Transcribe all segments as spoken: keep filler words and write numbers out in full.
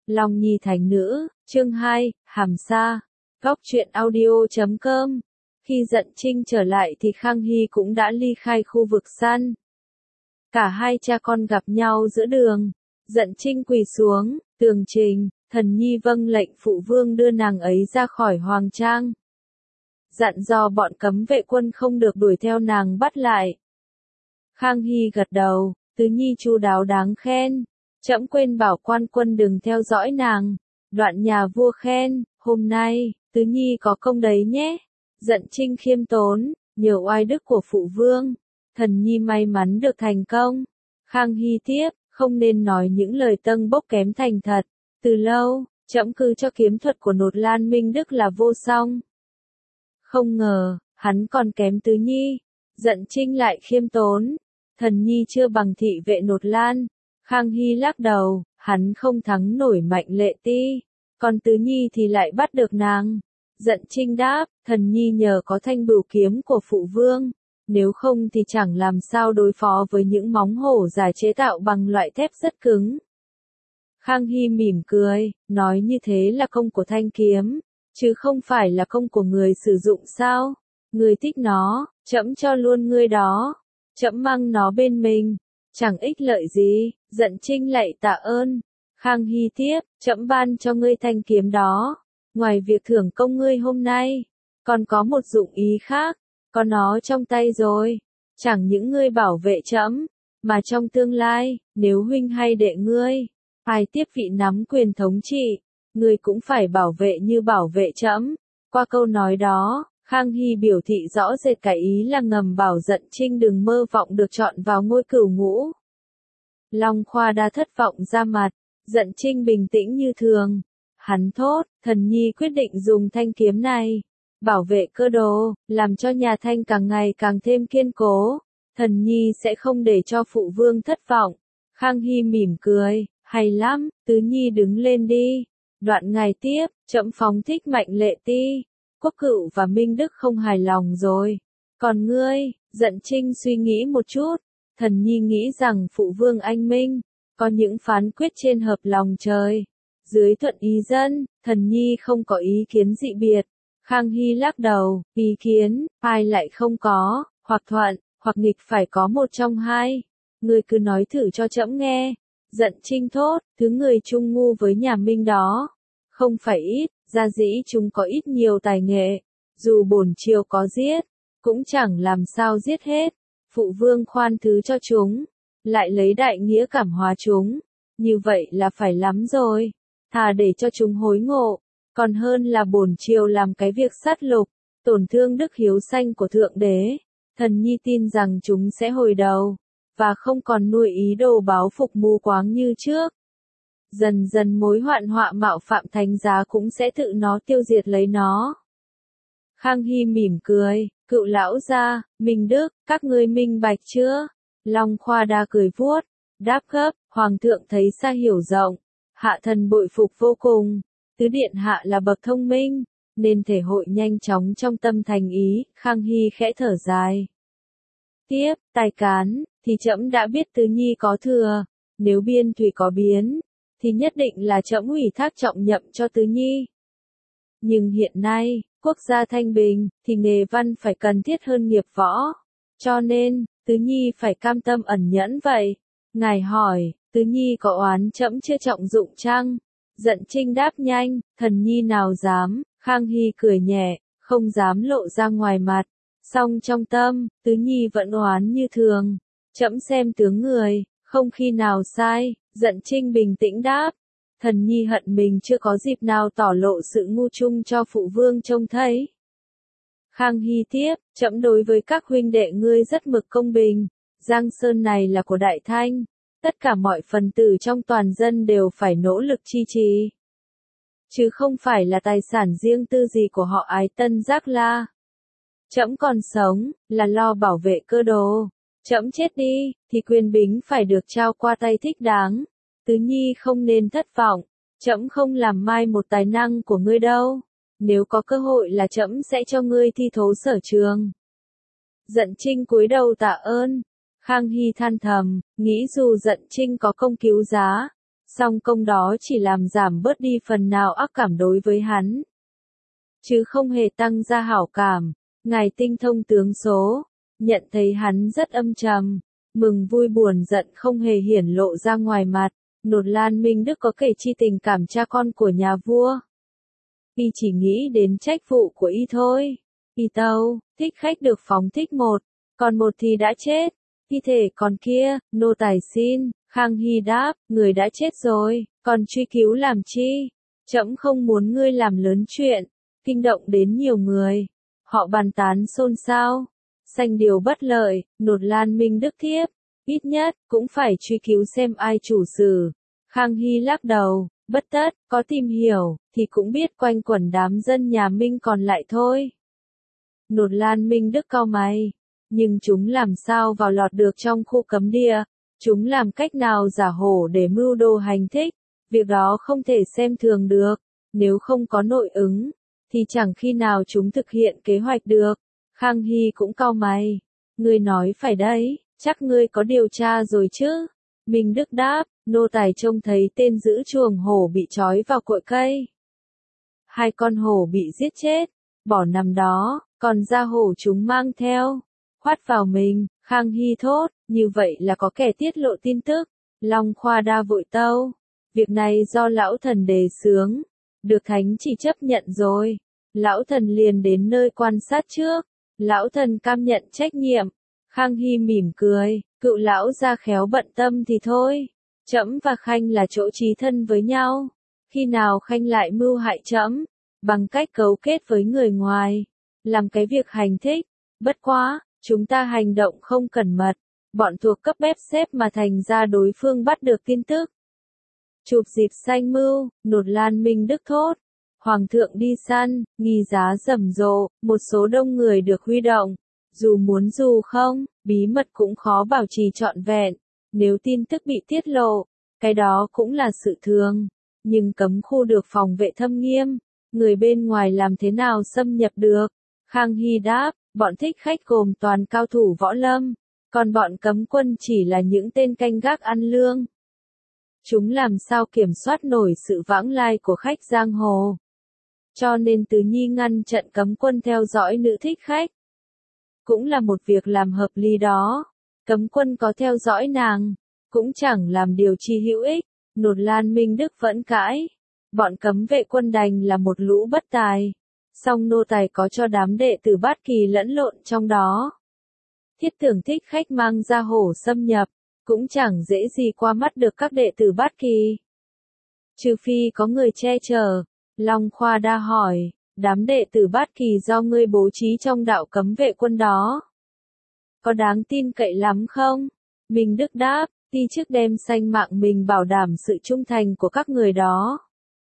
Long Nhi thành nữ, chương hai, Hàm Sa. Góc truyện audio chấm com. Khi Dận Trinh trở lại thì Khang Hy cũng đã ly khai khu vực săn. Cả hai cha con gặp nhau giữa đường. Dận Trinh quỳ xuống, tường trình, thần nhi vâng lệnh phụ vương đưa nàng ấy ra khỏi hoàng trang. Dặn dò bọn cấm vệ quân không được đuổi theo nàng bắt lại. Khang Hy gật đầu, tứ nhi chu đáo đáng khen. Trẫm quên bảo quan quân đừng theo dõi nàng. Đoạn nhà vua khen, hôm nay, tứ nhi có công đấy nhé. Dận Trinh khiêm tốn, nhờ oai đức của phụ vương, thần nhi may mắn được thành công. Khang Hy tiếp, không nên nói những lời tâng bốc kém thành thật. Từ lâu, trẫm cứ cho kiếm thuật của Nột Lan Minh Đức là vô song. Không ngờ, hắn còn kém tứ nhi. Dận Trinh lại khiêm tốn, thần nhi chưa bằng thị vệ Nột Lan. Khang Hy lắc đầu, hắn không thắng nổi Mạnh Lệ Ti, còn tứ nhi thì lại bắt được nàng. Dận Trinh đáp, thần nhi nhờ có thanh bửu kiếm của phụ vương, nếu không thì chẳng làm sao đối phó với những móng hổ dài chế tạo bằng loại thép rất cứng. Khang Hy mỉm cười, nói như thế là công của thanh kiếm, chứ không phải là công của người sử dụng sao? Người thích nó, trẫm cho luôn ngươi đó, trẫm mang nó bên mình, chẳng ích lợi gì. Dận Trinh lạy tạ ơn. Khang Hy tiếp, trẫm ban cho ngươi thanh kiếm đó, ngoài việc thưởng công ngươi hôm nay, còn có một dụng ý khác. Có nó trong tay rồi, chẳng những ngươi bảo vệ trẫm, mà trong tương lai, nếu huynh hay đệ ngươi, ai tiếp vị nắm quyền thống trị, ngươi cũng phải bảo vệ như bảo vệ trẫm. Qua câu nói đó, Khang Hy biểu thị rõ rệt cái ý là ngầm bảo Dận Trinh đừng mơ vọng được chọn vào ngôi cửu ngũ. Long Khoa Đa thất vọng ra mặt, Dận Trinh bình tĩnh như thường. Hắn thốt, thần nhi quyết định dùng thanh kiếm này, bảo vệ cơ đồ, làm cho nhà Thanh càng ngày càng thêm kiên cố. Thần nhi sẽ không để cho phụ vương thất vọng. Khang Hy mỉm cười, hay lắm, tứ nhi đứng lên đi. Đoạn ngài tiếp, trẫm phóng thích Mạnh Lệ Ti, Quốc Cựu và Minh Đức không hài lòng rồi. Còn ngươi? Dận Trinh suy nghĩ một chút. Thần nhi nghĩ rằng phụ vương anh minh, có những phán quyết trên hợp lòng trời. Dưới thuận ý dân, thần nhi không có ý kiến dị biệt. Khang Hy lắc đầu, ý kiến, ai lại không có, hoặc thuận, hoặc nghịch phải có một trong hai. Ngươi cứ nói thử cho trẫm nghe. Dận Trinh thốt, thứ người chung ngu với nhà Minh đó, không phải ít, gia dĩ chúng có ít nhiều tài nghệ, dù bổn triều có giết, cũng chẳng làm sao giết hết. Phụ vương khoan thứ cho chúng, lại lấy đại nghĩa cảm hóa chúng, như vậy là phải lắm rồi. Thà để cho chúng hối ngộ, còn hơn là bổn triều làm cái việc sát lục, tổn thương đức hiếu sanh của Thượng Đế. Thần nhi tin rằng chúng sẽ hồi đầu, và không còn nuôi ý đồ báo phục mù quáng như trước. Dần dần mối hoạn họa mạo phạm thánh giá cũng sẽ tự nó tiêu diệt lấy nó. Khang Hy mỉm cười, Cựu lão gia, Minh Đức, các ngươi minh bạch chưa? Long Khoa Đa cười vuốt, đáp gấp, Hoàng thượng thấy xa hiểu rộng, hạ thần bội phục vô cùng. Tứ điện hạ là bậc thông minh, nên thể hội nhanh chóng trong tâm thành ý. Khang Hy khẽ thở dài. Tiếp, tài cán, thì trẫm đã biết tứ nhi có thừa, nếu biên thủy có biến, thì nhất định là trẫm ủy thác trọng nhậm cho tứ nhi. Nhưng hiện nay, quốc gia thanh bình, thì nghề văn phải cần thiết hơn nghiệp võ. Cho nên, tứ nhi phải cam tâm ẩn nhẫn vậy. Ngài hỏi, tứ nhi có oán trẫm chưa trọng dụng chăng? Dận Trinh đáp nhanh, thần nhi nào dám. Khang Hy cười nhẹ, không dám lộ ra ngoài mặt. Song trong tâm, tứ nhi vẫn oán như thường. Trẫm xem tướng người, không khi nào sai. Dận Trinh bình tĩnh đáp, thần nhi hận mình chưa có dịp nào tỏ lộ sự ngu chung cho phụ vương trông thấy. Khang Hy tiếp, trẫm đối với các huynh đệ ngươi rất mực công bình. Giang sơn này là của Đại Thanh, tất cả mọi phần tử trong toàn dân đều phải nỗ lực chi trì, chứ không phải là tài sản riêng tư gì của họ Ái Tân Giác La. Trẫm còn sống, là lo bảo vệ cơ đồ. Trẫm chết đi, thì quyền bính phải được trao qua tay thích đáng. Tứ nhi không nên thất vọng, trẫm không làm mai một tài năng của ngươi đâu. Nếu có cơ hội là trẫm sẽ cho ngươi thi thố sở trường. Dận Trinh cúi đầu tạ ơn. Khang Hy than thầm, nghĩ dù Dận Trinh có công cứu giá, Song công đó chỉ làm giảm bớt đi phần nào ác cảm đối với hắn, chứ không hề tăng ra hảo cảm. Ngài tinh thông tướng số, nhận thấy hắn rất âm trầm, mừng vui buồn giận không hề hiển lộ ra ngoài mặt. Nột Lan Minh Đức có kể chi tình cảm cha con của nhà vua. Y chỉ nghĩ đến trách vụ của y thôi. Y tâu, thích khách được phóng thích một, còn một thì đã chết. Thi thể còn kia, nô tài xin. Khang Hy đáp, người đã chết rồi, còn truy cứu làm chi? Trẫm không muốn ngươi làm lớn chuyện, kinh động đến nhiều người. Họ bàn tán xôn xao, sanh điều bất lợi. Nột Lan Minh Đức thiếp, ít nhất cũng phải truy cứu xem ai chủ sử. Khang Hy lắc đầu, bất tất, có tìm hiểu thì cũng biết quanh quẩn đám dân nhà Minh còn lại thôi. Nột Lan Minh Đức cau mày, nhưng chúng làm sao vào lọt được trong khu cấm địa? Chúng làm cách nào giả hổ để mưu đồ hành thích? Việc đó không thể xem thường được. Nếu không có nội ứng, thì chẳng khi nào chúng thực hiện kế hoạch được. Khang Hy cũng cau mày. Ngươi nói phải đấy, chắc ngươi có điều tra rồi chứ? Minh Đức đáp, nô tài trông thấy tên giữ chuồng hổ bị trói vào cội cây. Hai con hổ bị giết chết, bỏ nằm đó, còn da hổ chúng mang theo, khoát vào mình. Khang Hy thốt, như vậy là có kẻ tiết lộ tin tức. Long Khoa Đa vội tâu, việc này do lão thần đề xướng, được thánh chỉ chấp nhận rồi. Lão thần liền đến nơi quan sát trước, lão thần cam nhận trách nhiệm. Khang Hy mỉm cười, cựu lão gia khéo bận tâm thì thôi. Trẫm và Khanh là chỗ chí thân với nhau, khi nào Khanh lại mưu hại trẫm, bằng cách cấu kết với người ngoài, làm cái việc hành thích. Bất quá, chúng ta hành động không cẩn mật, bọn thuộc cấp bếp xếp mà thành ra đối phương bắt được tin tức. Chụp dịp sanh mưu, Nột Lan Minh Đức thốt. Hoàng thượng đi săn, nghi giá rầm rộ, một số đông người được huy động. Dù muốn dù không, bí mật cũng khó bảo trì trọn vẹn. Nếu tin tức bị tiết lộ, cái đó cũng là sự thường. Nhưng cấm khu được phòng vệ thâm nghiêm, người bên ngoài làm thế nào xâm nhập được? Khang Hy đáp, bọn thích khách gồm toàn cao thủ võ lâm, còn bọn cấm quân chỉ là những tên canh gác ăn lương. Chúng làm sao kiểm soát nổi sự vãng lai của khách giang hồ. Cho nên Tứ Nhi ngăn trận cấm quân theo dõi nữ thích khách. Cũng là một việc làm hợp lý đó. Cấm quân có theo dõi nàng, cũng chẳng làm điều chi hữu ích. Nột Lan Minh Đức vẫn cãi. Bọn cấm vệ quân đành là một lũ bất tài. Song nô tài có cho đám đệ tử Bát Kỳ lẫn lộn trong đó. Thiết tưởng thích khách mang ra hổ xâm nhập, cũng chẳng dễ gì qua mắt được các đệ tử Bát Kỳ. Trừ phi có người che chở. Long Khoa Đa hỏi, đám đệ tử Bát Kỳ do ngươi bố trí trong đạo cấm vệ quân đó, có đáng tin cậy lắm không? Minh Đức đáp, ti chức đem sanh mạng mình bảo đảm sự trung thành của các người đó.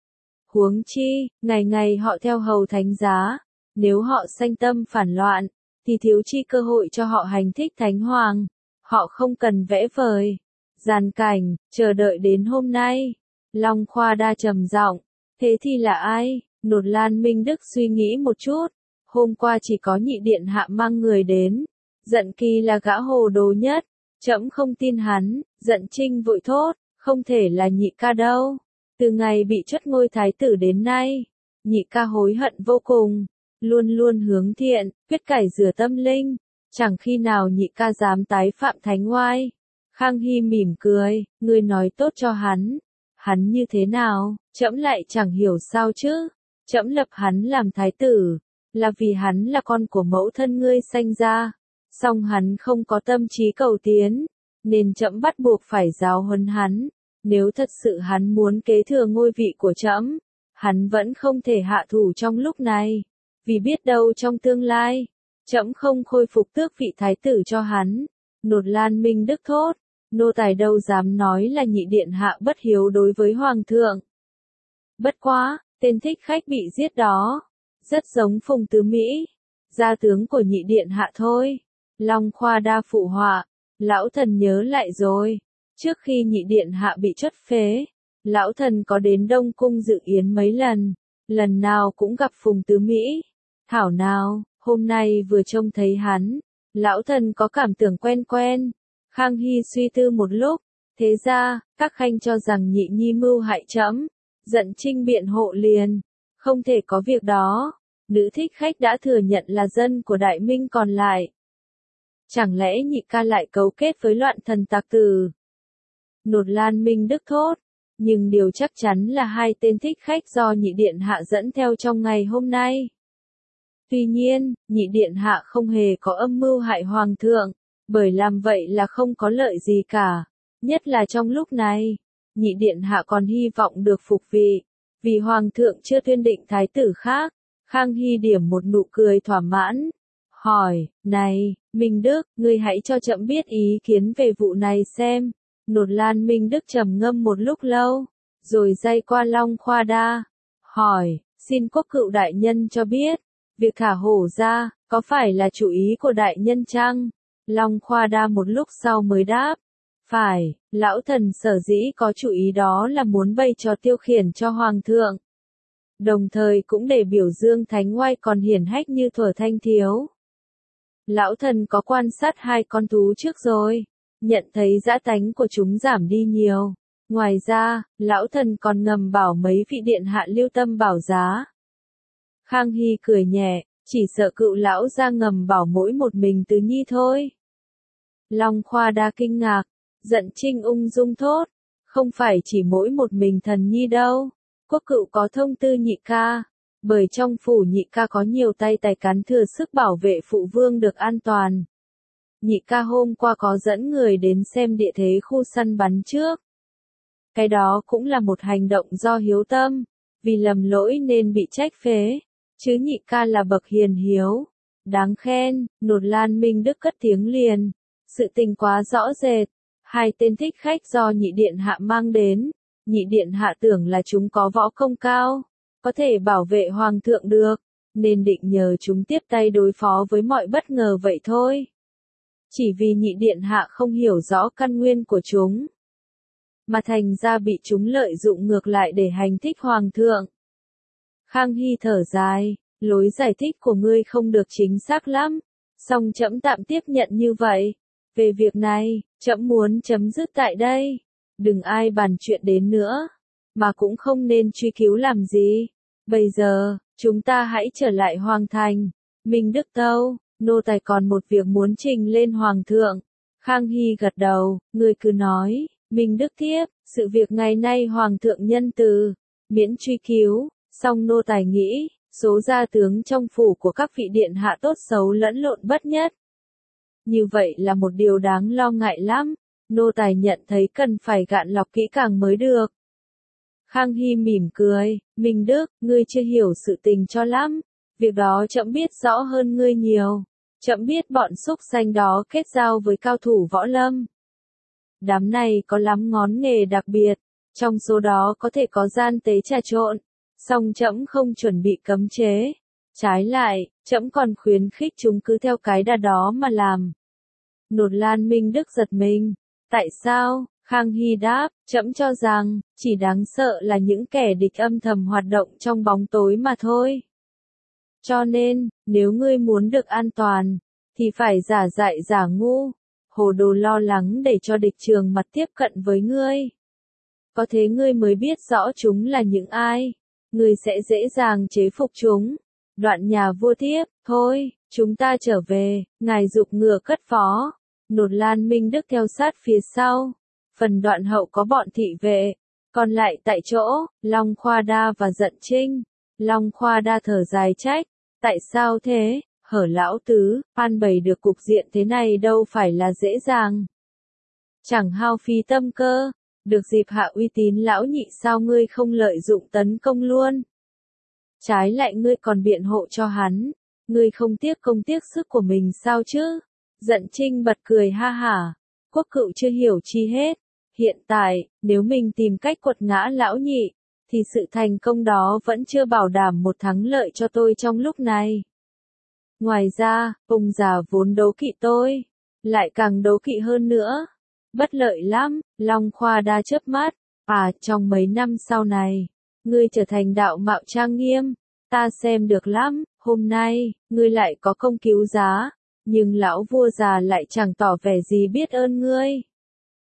Huống chi, ngày ngày họ theo hầu thánh giá, nếu họ sanh tâm phản loạn, thì thiếu chi cơ hội cho họ hành thích thánh hoàng. Họ không cần vẽ vời, giàn cảnh, chờ đợi đến hôm nay. Long Khoa Đa trầm giọng, thế thì là ai? Nột Lan Minh Đức suy nghĩ một chút, hôm qua chỉ có nhị điện hạ mang người đến. Giận Kỳ là gã hồ đồ nhất, trẫm không tin hắn. Giận Trinh vội thốt, không thể là nhị ca đâu. Từ ngày bị truất ngôi thái tử đến nay, nhị ca hối hận vô cùng, luôn luôn hướng thiện, quyết cải rửa tâm linh, chẳng khi nào nhị ca dám tái phạm thánh oai. Khang Hy mỉm cười, ngươi nói tốt cho hắn. Hắn như thế nào, trẫm lại chẳng hiểu sao chứ. Trẫm lập hắn làm thái tử, là vì hắn là con của mẫu thân ngươi sanh ra. Song hắn không có tâm trí cầu tiến, nên trẫm bắt buộc phải giáo huấn hắn. Nếu thật sự hắn muốn kế thừa ngôi vị của trẫm, hắn vẫn không thể hạ thủ trong lúc này, vì biết đâu trong tương lai, trẫm không khôi phục tước vị thái tử cho hắn. Nột Lan Minh Đức thốt, nô tài đâu dám nói là nhị điện hạ bất hiếu đối với hoàng thượng. Bất quá, tên thích khách bị giết đó, rất giống Phùng Tứ Mỹ, gia tướng của nhị điện hạ thôi. Long Khoa Đa phụ họa, lão thần nhớ lại rồi. Trước khi nhị điện hạ bị truất phế, lão thần có đến Đông Cung dự yến mấy lần, lần nào cũng gặp Phùng Tứ Mỹ. Thảo nào, hôm nay vừa trông thấy hắn, lão thần có cảm tưởng quen quen. Khang Hy suy tư một lúc, Thế ra, các khanh cho rằng nhị nhi mưu hại trẫm, Dận Trinh biện hộ liền, không thể có việc đó, nữ thích khách đã thừa nhận là dân của Đại Minh còn lại. Chẳng lẽ nhị ca lại cấu kết với loạn thần tặc tử? Nột Lan Minh Đức thốt, nhưng điều chắc chắn là hai tên thích khách do nhị điện hạ dẫn theo trong ngày hôm nay. Tuy nhiên, nhị điện hạ không hề có âm mưu hại hoàng thượng, bởi làm vậy là không có lợi gì cả, nhất là trong lúc này, nhị điện hạ còn hy vọng được phục vị, vì hoàng thượng chưa tuyên định thái tử khác. Khang Hy điểm một nụ cười thỏa mãn, hỏi, này, Minh Đức, ngươi hãy cho trẫm biết ý kiến về vụ này xem. Nột Lan Minh Đức trầm ngâm một lúc lâu, rồi day qua Long Khoa Đa, hỏi, xin quốc cựu đại nhân cho biết, việc thả hổ ra, có phải là chủ ý của đại nhân chăng? Long Khoa Đa một lúc sau mới đáp, phải, lão thần sở dĩ có chủ ý đó là muốn bày trò tiêu khiển cho hoàng thượng. Đồng thời cũng để biểu dương thánh oai còn hiển hách như thuở thanh thiếu. Lão thần có quan sát hai con thú trước rồi, nhận thấy dã tánh của chúng giảm đi nhiều. Ngoài ra, lão thần còn ngầm bảo mấy vị điện hạ lưu tâm bảo giá. Khang Hy cười nhẹ, chỉ sợ cựu lão ra ngầm bảo mỗi một mình Tứ Nhi thôi. Long Khoa Đa kinh ngạc, Dận Trinh ung dung thốt, không phải chỉ mỗi một mình thần nhi đâu. Quốc cựu có thông tư nhị ca, bởi trong phủ nhị ca có nhiều tay tài cán thừa sức bảo vệ phụ vương được an toàn. Nhị ca hôm qua có dẫn người đến xem địa thế khu săn bắn trước. Cái đó cũng là một hành động do hiếu tâm, vì lầm lỗi nên bị trách phế, chứ nhị ca là bậc hiền hiếu. Đáng khen, Nột Lan Minh Đức cất tiếng liền, sự tình quá rõ rệt, hai tên thích khách do nhị điện hạ mang đến. Nhị điện hạ tưởng là chúng có võ công cao, có thể bảo vệ hoàng thượng được, nên định nhờ chúng tiếp tay đối phó với mọi bất ngờ vậy thôi. Chỉ vì nhị điện hạ không hiểu rõ căn nguyên của chúng, mà thành ra bị chúng lợi dụng ngược lại để hành thích hoàng thượng. Khang Hy thở dài, lối giải thích của ngươi không được chính xác lắm, song trẫm tạm tiếp nhận như vậy. Về việc này, trẫm muốn chấm dứt tại đây. Đừng ai bàn chuyện đến nữa, mà cũng không nên truy cứu làm gì. Bây giờ, chúng ta hãy trở lại hoàng thành. Minh Đức tâu, nô tài còn một việc muốn trình lên hoàng thượng. Khang Hy gật đầu, người cứ nói. Minh Đức tiếp, sự việc ngày nay hoàng thượng nhân từ, miễn truy cứu, song nô tài nghĩ, số gia tướng trong phủ của các vị điện hạ tốt xấu lẫn lộn bất nhất. Như vậy là một điều đáng lo ngại lắm. Nô tài nhận thấy cần phải gạn lọc kỹ càng mới được. Khang Hy mỉm cười, Minh Đức, ngươi chưa hiểu sự tình cho lắm, việc đó trẫm biết rõ hơn ngươi nhiều. Trẫm biết bọn xúc xanh đó kết giao với cao thủ võ lâm. Đám này có lắm ngón nghề đặc biệt, trong số đó có thể có gian tế trà trộn, song trẫm không chuẩn bị cấm chế. Trái lại, trẫm còn khuyến khích chúng cứ theo cái đà đó mà làm. Nột Lan Minh Đức giật mình. Tại sao? Khang Hy đáp, trẫm cho rằng, chỉ đáng sợ là những kẻ địch âm thầm hoạt động trong bóng tối mà thôi. Cho nên, nếu ngươi muốn được an toàn, thì phải giả dại giả ngu, hồ đồ lo lắng để cho địch trường mặt tiếp cận với ngươi. Có thế ngươi mới biết rõ chúng là những ai, ngươi sẽ dễ dàng chế phục chúng. Đoạn nhà vua tiếp, thôi, chúng ta trở về, ngài giục ngựa cất phó. Nột Lan Minh Đức theo sát phía sau, phần đoạn hậu có bọn thị vệ, còn lại tại chỗ, Long Khoa Đa và Dận Trinh. Long Khoa Đa thở dài trách, tại sao thế, hở lão tứ, an bày được cục diện thế này đâu phải là dễ dàng. Chẳng hao phí tâm cơ, được dịp hạ uy tín lão nhị sao ngươi không lợi dụng tấn công luôn. Trái lại ngươi còn biện hộ cho hắn, ngươi không tiếc công tiếc sức của mình sao chứ? Dận Trinh bật cười ha hả, quốc cựu chưa hiểu chi hết. Hiện tại, nếu mình tìm cách quật ngã lão nhị, thì sự thành công đó vẫn chưa bảo đảm một thắng lợi cho tôi trong lúc này. Ngoài ra, ông già vốn đấu kỵ tôi, lại càng đấu kỵ hơn nữa. Bất lợi lắm, Long Khoa Đa chớp mắt, à trong mấy năm sau này, ngươi trở thành đạo mạo trang nghiêm, ta xem được lắm, hôm nay, ngươi lại có công cứu giá. Nhưng lão vua già lại chẳng tỏ vẻ gì biết ơn ngươi.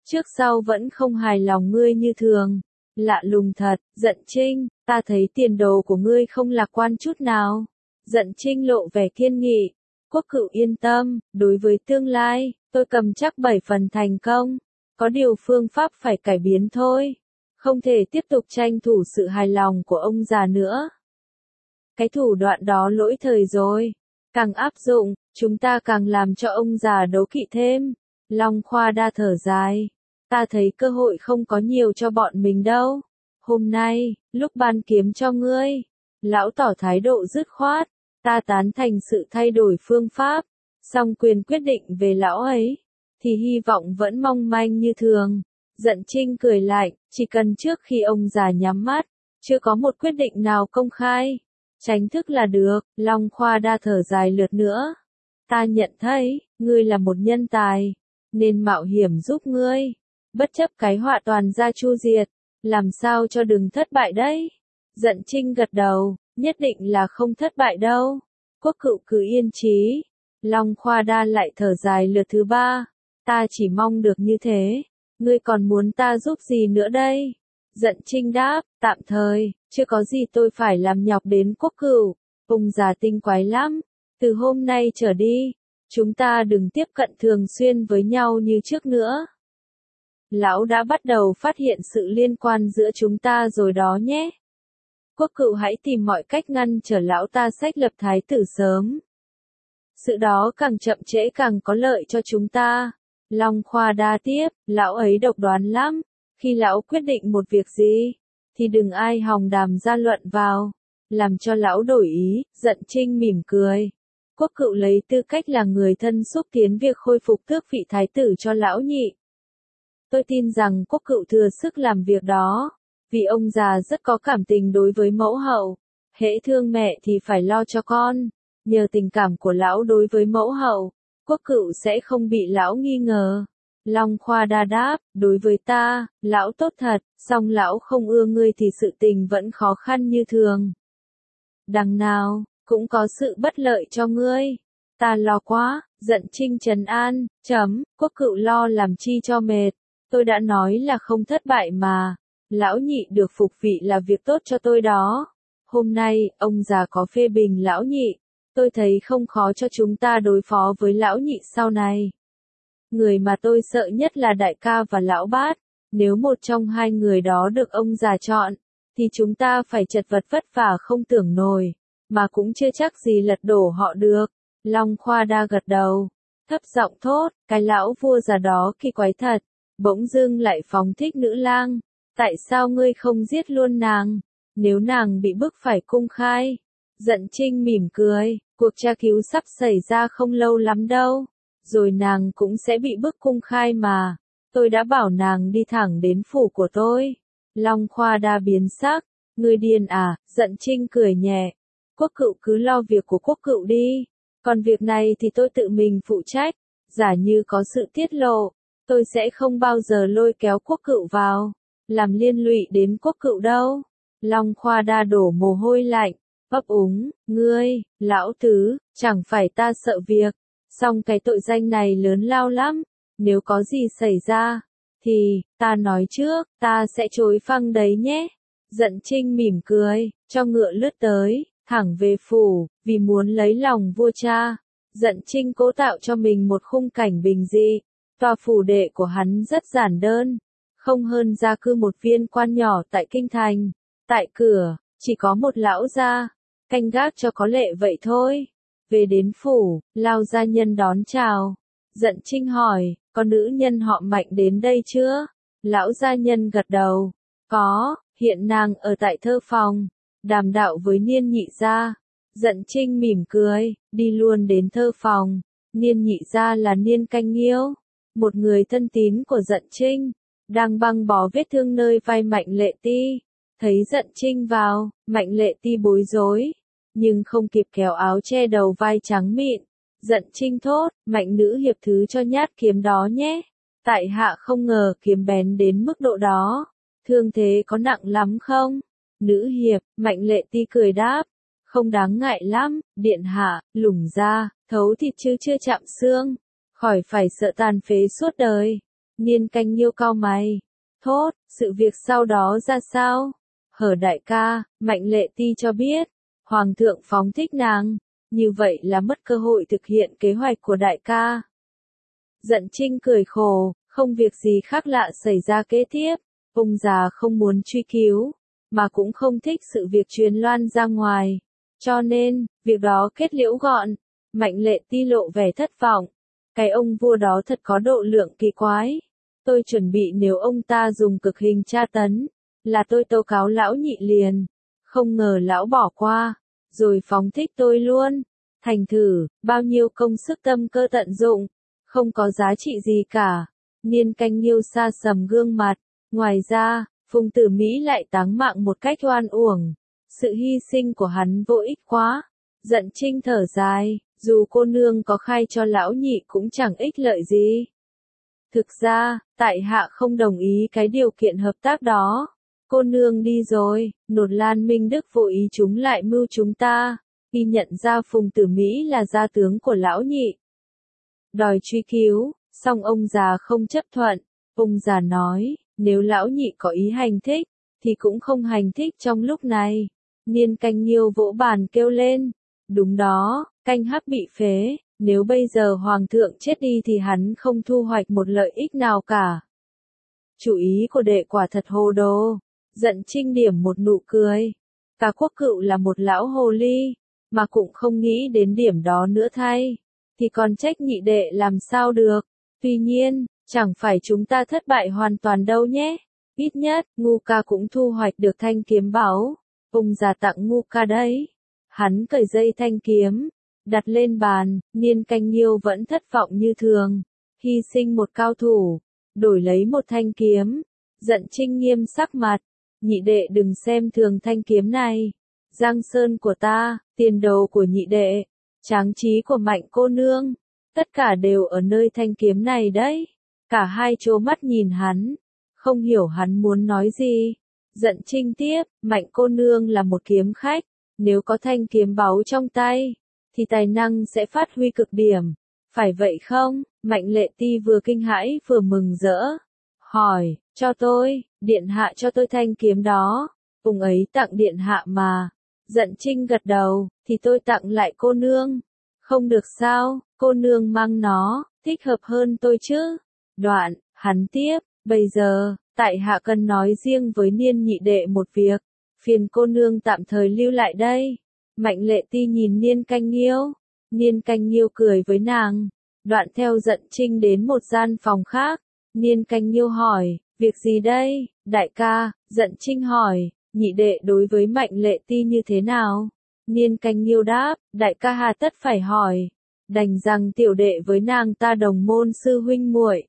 trước sau vẫn không hài lòng ngươi như thường. Lạ lùng thật, Dận Trinh, ta thấy tiền đồ của ngươi không lạc quan chút nào. Dận Trinh lộ vẻ kiên nghị. Quốc Cựu yên tâm, đối với tương lai, tôi cầm chắc bảy phần thành công. Có điều phương pháp phải cải biến thôi. Không thể tiếp tục tranh thủ sự hài lòng của ông già nữa. Cái thủ đoạn đó lỗi thời rồi. Càng áp dụng, chúng ta càng làm cho ông già đố kỵ thêm. Long Khoa Đa thở dài. Ta thấy cơ hội không có nhiều cho bọn mình đâu. Hôm nay, lúc ban kiếm cho ngươi, lão tỏ thái độ dứt khoát. Ta tán thành sự thay đổi phương pháp. Song quyền quyết định về lão ấy, thì hy vọng vẫn mong manh như thường. Dận Trinh cười lạnh, chỉ cần trước khi ông già nhắm mắt, chưa có một quyết định nào công khai. Tránh thức là được. Long Khoa Đa thở dài lượt nữa. Ta nhận thấy, ngươi là một nhân tài, nên mạo hiểm giúp ngươi. Bất chấp cái họa toàn gia chu diệt, làm sao cho đừng thất bại đấy. Dận Trinh gật đầu, nhất định là không thất bại đâu. Quốc Cựu cứ yên trí. Long Khoa Đa lại thở dài lượt thứ ba. Ta chỉ mong được như thế. Ngươi còn muốn ta giúp gì nữa đây? Dận Trinh đáp, tạm thời, chưa có gì tôi phải làm nhọc đến Quốc Cựu. Ông già tinh quái lắm. Từ hôm nay trở đi, chúng ta đừng tiếp cận thường xuyên với nhau như trước nữa. Lão đã bắt đầu phát hiện sự liên quan giữa chúng ta rồi đó nhé. Quốc Cựu hãy tìm mọi cách ngăn trở lão ta sách lập thái tử sớm. Sự đó càng chậm trễ càng có lợi cho chúng ta. Long Khoa Đa tiếp, lão ấy độc đoán lắm. Khi lão quyết định một việc gì, thì đừng ai hòng đàm ra luận vào. Làm cho lão đổi ý. Dận Trinh mỉm cười. Quốc Cựu lấy tư cách là người thân xúc tiến việc khôi phục tước vị thái tử cho lão nhị. Tôi tin rằng Quốc Cựu thừa sức làm việc đó, vì ông già rất có cảm tình đối với mẫu hậu. Hễ thương mẹ thì phải lo cho con. Nhờ tình cảm của lão đối với mẫu hậu, Quốc Cựu sẽ không bị lão nghi ngờ. Long Khoa Đa đáp, đối với ta, lão tốt thật, song lão không ưa ngươi thì sự tình vẫn khó khăn như thường. Đằng nào, cũng có sự bất lợi cho ngươi. Ta lo quá. Dận Trinh trấn an, chấm, Quốc Cựu lo làm chi cho mệt. Tôi đã nói là không thất bại mà. Lão nhị được phục vị là việc tốt cho tôi đó. Hôm nay, ông già có phê bình lão nhị. Tôi thấy không khó cho chúng ta đối phó với lão nhị sau này. Người mà tôi sợ nhất là đại ca và lão bát. Nếu một trong hai người đó được ông già chọn, thì chúng ta phải chật vật vất vả không tưởng nổi, mà cũng chưa chắc gì lật đổ họ được. Long Khoa Đa gật đầu, thấp giọng thốt, cái lão vua già đó kỳ quái thật, bỗng dưng lại phóng thích nữ lang. Tại sao ngươi không giết luôn nàng, nếu nàng bị bức phải cung khai? Dận Trinh mỉm cười, cuộc tra cứu sắp xảy ra không lâu lắm đâu, rồi nàng cũng sẽ bị bức cung khai mà. Tôi đã bảo nàng đi thẳng đến phủ của tôi. Long Khoa Đa biến sắc, ngươi điên à? Dận Trinh cười nhẹ, Quốc Cựu cứ lo việc của Quốc Cựu đi, còn việc này thì tôi tự mình phụ trách. Giả như có sự tiết lộ, tôi sẽ không bao giờ lôi kéo Quốc Cựu vào, làm liên lụy đến Quốc Cựu đâu. Long Khoa Đa đổ mồ hôi lạnh, ấp úng, ngươi, lão tứ, chẳng phải ta sợ việc, song cái tội danh này lớn lao lắm, nếu có gì xảy ra, thì, ta nói trước, ta sẽ chối phăng đấy nhé. Dận Trinh mỉm cười, cho ngựa lướt tới, thẳng về phủ, vì muốn lấy lòng vua cha. Dận Trinh cố tạo cho mình một khung cảnh bình dị, tòa phủ đệ của hắn rất giản đơn, không hơn gia cư một viên quan nhỏ tại kinh thành. Tại cửa, chỉ có một lão gia, canh gác cho có lệ vậy thôi. Về đến phủ, Lao gia nhân đón chào. Dận Trinh hỏi, có nữ nhân họ Mạnh đến đây chưa? Lão gia nhân gật đầu, có, hiện nàng ở tại thơ phòng, đàm đạo với Niên nhị gia. Dận Trinh mỉm cười, đi luôn đến thơ phòng. Niên nhị gia là Niên Canh Nghiêu, một người thân tín của Dận Trinh, đang băng bó vết thương nơi vai Mạnh Lệ Ti. Thấy Dận Trinh vào, Mạnh Lệ Ti bối rối, nhưng không kịp kéo áo che đầu vai trắng mịn. Dận Trinh thốt, Mạnh nữ hiệp thứ cho nhát kiếm đó nhé. Tại hạ không ngờ kiếm bén đến mức độ đó. Thương thế có nặng lắm không? Nữ hiệp, Mạnh Lệ Ti cười đáp, không đáng ngại lắm, điện hạ, lủng ra, thấu thịt chứ chưa chạm xương, khỏi phải sợ tàn phế suốt đời. Niên Canh Nhiêu cau mày. Thốt, sự việc sau đó ra sao? Hở đại ca, Mạnh Lệ Ti cho biết, Hoàng thượng phóng thích nàng, như vậy là mất cơ hội thực hiện kế hoạch của đại ca. Dận Trinh cười khổ, không việc gì khác lạ xảy ra kế tiếp, ông già không muốn truy cứu, mà cũng không thích sự việc truyền loan ra ngoài, cho nên, việc đó kết liễu gọn. Mạnh Lệ Ti lộ vẻ thất vọng, cái ông vua đó thật có độ lượng kỳ quái. Tôi chuẩn bị nếu ông ta dùng cực hình tra tấn, là tôi tố cáo lão nhị liền, không ngờ lão bỏ qua, rồi phóng thích tôi luôn. Thành thử, bao nhiêu công sức tâm cơ tận dụng, không có giá trị gì cả. Niên Canh Nhiêu sa sầm gương mặt, ngoài ra, Phùng Tử Mỹ lại táng mạng một cách oan uổng. Sự hy sinh của hắn vô ích quá. Dận Trinh thở dài, dù cô nương có khai cho lão nhị cũng chẳng ích lợi gì. Thực ra, tại hạ không đồng ý cái điều kiện hợp tác đó. Cô nương đi rồi, Nột Lan Minh Đức vô ý chúng lại mưu chúng ta, khi nhận ra Phùng Tử Mỹ là gia tướng của lão nhị. Đòi truy cứu, song ông già không chấp thuận. Ông già nói, nếu lão nhị có ý hành thích, thì cũng không hành thích trong lúc này. Niên Canh Nhiêu vỗ bàn kêu lên. Đúng đó, canh hắc bị phế, nếu bây giờ hoàng thượng chết đi thì hắn không thu hoạch một lợi ích nào cả. Chủ ý của đệ quả thật hồ đồ. Dận Trinh điểm một nụ cười. Cả Quốc Cựu là một lão hồ ly, mà cũng không nghĩ đến điểm đó nữa thay. Thì còn trách nhị đệ làm sao được. Tuy nhiên, chẳng phải chúng ta thất bại hoàn toàn đâu nhé. Ít nhất, Ngu Ca cũng thu hoạch được thanh kiếm báu. Ông già tặng Ngu Ca đấy. Hắn cởi dây thanh kiếm, đặt lên bàn. Niên Canh Nhiêu vẫn thất vọng như thường. Hy sinh một cao thủ, đổi lấy một thanh kiếm. Dận Trinh nghiêm sắc mặt. Nhị đệ đừng xem thường thanh kiếm này. Giang sơn của ta, tiền đồ của nhị đệ, tráng trí của Mạnh cô nương, tất cả đều ở nơi thanh kiếm này đấy. Cả hai trố mắt nhìn hắn, không hiểu hắn muốn nói gì. Dận Trinh tiếp, Mạnh cô nương là một kiếm khách, nếu có thanh kiếm báu trong tay, thì tài năng sẽ phát huy cực điểm. Phải vậy không? Mạnh Lệ Ti vừa kinh hãi vừa mừng rỡ. Hỏi, cho tôi, điện hạ cho tôi thanh kiếm đó. Ông ấy tặng điện hạ mà. Dận Trinh gật đầu, thì tôi tặng lại cô nương. Không được sao, cô nương mang nó, thích hợp hơn tôi chứ. Đoạn, hắn tiếp, bây giờ, tại hạ cần nói riêng với Niên nhị đệ một việc. Phiền cô nương tạm thời lưu lại đây. Mạnh Lệ Ti nhìn Niên Canh Nhiêu. Niên Canh Nhiêu cười với nàng. Đoạn theo Dận Trinh đến một gian phòng khác. Niên Canh Nhiêu hỏi, việc gì đây? Đại ca, Dận Trinh hỏi, nhị đệ đối với Mạnh Lệ Ti như thế nào? Niên Canh Nhiêu đáp, đại ca hà tất phải hỏi. Đành rằng tiểu đệ với nàng ta đồng môn sư huynh muội.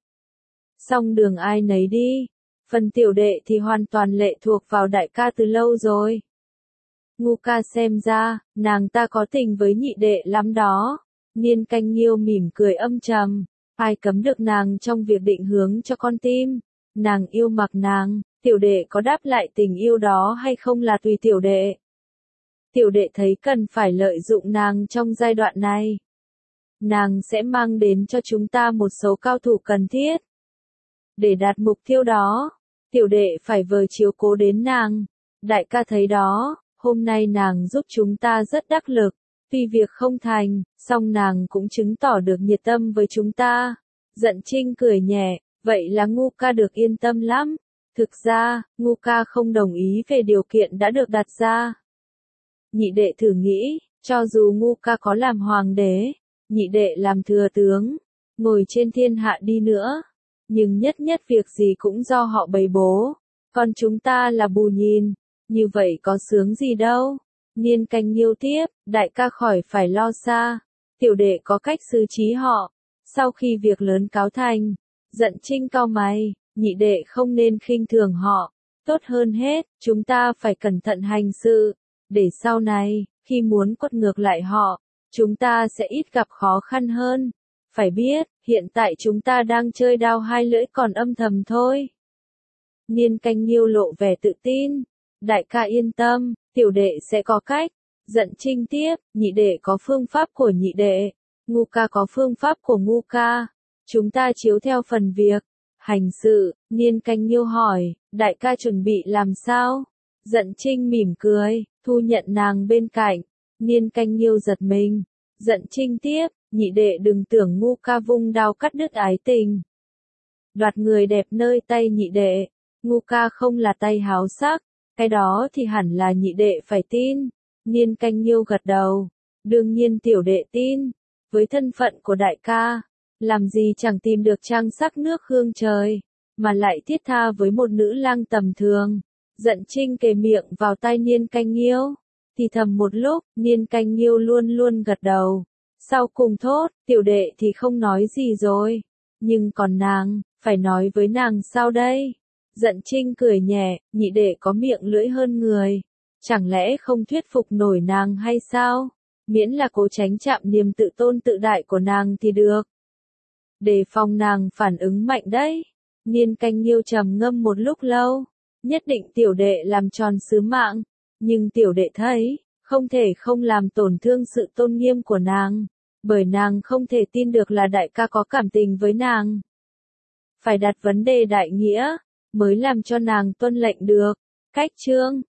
Song đường ai nấy đi. Phần tiểu đệ thì hoàn toàn lệ thuộc vào đại ca từ lâu rồi. Ngu Ca xem ra, nàng ta có tình với nhị đệ lắm đó. Niên Canh Nhiêu mỉm cười âm trầm. Ai cấm được nàng trong việc định hướng cho con tim. Nàng yêu mặc nàng, tiểu đệ có đáp lại tình yêu đó hay không là tùy tiểu đệ. Tiểu đệ thấy cần phải lợi dụng nàng trong giai đoạn này. Nàng sẽ mang đến cho chúng ta một số cao thủ cần thiết. Để đạt mục tiêu đó, tiểu đệ phải vờ chiếu cố đến nàng. Đại ca thấy đó, hôm nay nàng giúp chúng ta rất đắc lực. Tuy việc không thành, song nàng cũng chứng tỏ được nhiệt tâm với chúng ta. Dận Trinh cười nhẹ, vậy là Ngu Ca được yên tâm lắm. Thực ra, Ngu Ca không đồng ý về điều kiện đã được đặt ra. Nhị đệ thử nghĩ, cho dù Ngu Ca có làm hoàng đế, nhị đệ làm thừa tướng, ngồi trên thiên hạ đi nữa, nhưng nhất nhất việc gì cũng do họ bày bố, còn chúng ta là bù nhìn, như vậy có sướng gì đâu. Niên Canh Nhiêu tiếp, đại ca khỏi phải lo xa, tiểu đệ có cách xử trí họ. Sau khi việc lớn cáo thành, Dận Trinh cau mày, nhị đệ không nên khinh thường họ, tốt hơn hết, chúng ta phải cẩn thận hành sự, để sau này, khi muốn quật ngược lại họ, chúng ta sẽ ít gặp khó khăn hơn. Phải biết, hiện tại chúng ta đang chơi đao hai lưỡi còn âm thầm thôi. Niên Canh Nhiêu lộ vẻ tự tin, đại ca yên tâm, tiểu đệ sẽ có cách. Dận Trinh tiếp, nhị đệ có phương pháp của nhị đệ, Ngu Ca có phương pháp của Ngu Ca. Chúng ta chiếu theo phần việc, hành sự, Niên Canh Nhiêu hỏi, đại ca chuẩn bị làm sao? Dận Trinh mỉm cười, thu nhận nàng bên cạnh. Niên Canh Nhiêu giật mình. Dận Trinh tiếp, nhị đệ đừng tưởng ngu ca vung đao cắt đứt ái tình. Đoạt người đẹp nơi tay nhị đệ, ngu ca không là tay háo sắc, cái đó thì hẳn là nhị đệ phải tin. Niên Canh Nhiêu gật đầu, đương nhiên tiểu đệ tin, với thân phận của đại ca, làm gì chẳng tìm được trang sắc nước hương trời, mà lại thiết tha với một nữ lang tầm thường. Dận Trinh kề miệng vào tai Niên Canh Nhiêu, thì thầm một lúc, Niên Canh Nhiêu luôn luôn gật đầu. Sau cùng thốt, tiểu đệ thì không nói gì rồi, nhưng còn nàng, phải nói với nàng sao đây? Dận Trinh cười nhẹ, nhị đệ có miệng lưỡi hơn người, chẳng lẽ không thuyết phục nổi nàng hay sao? Miễn là cố tránh chạm niềm tự tôn tự đại của nàng thì được. Đề phòng nàng phản ứng mạnh đấy. Niên Canh Nhiêu trầm ngâm một lúc lâu, nhất định tiểu đệ làm tròn sứ mạng, nhưng tiểu đệ thấy, không thể không làm tổn thương sự tôn nghiêm của nàng, bởi nàng không thể tin được là đại ca có cảm tình với nàng. Phải đặt vấn đề đại nghĩa, mới làm cho nàng tuân lệnh được. Cách chương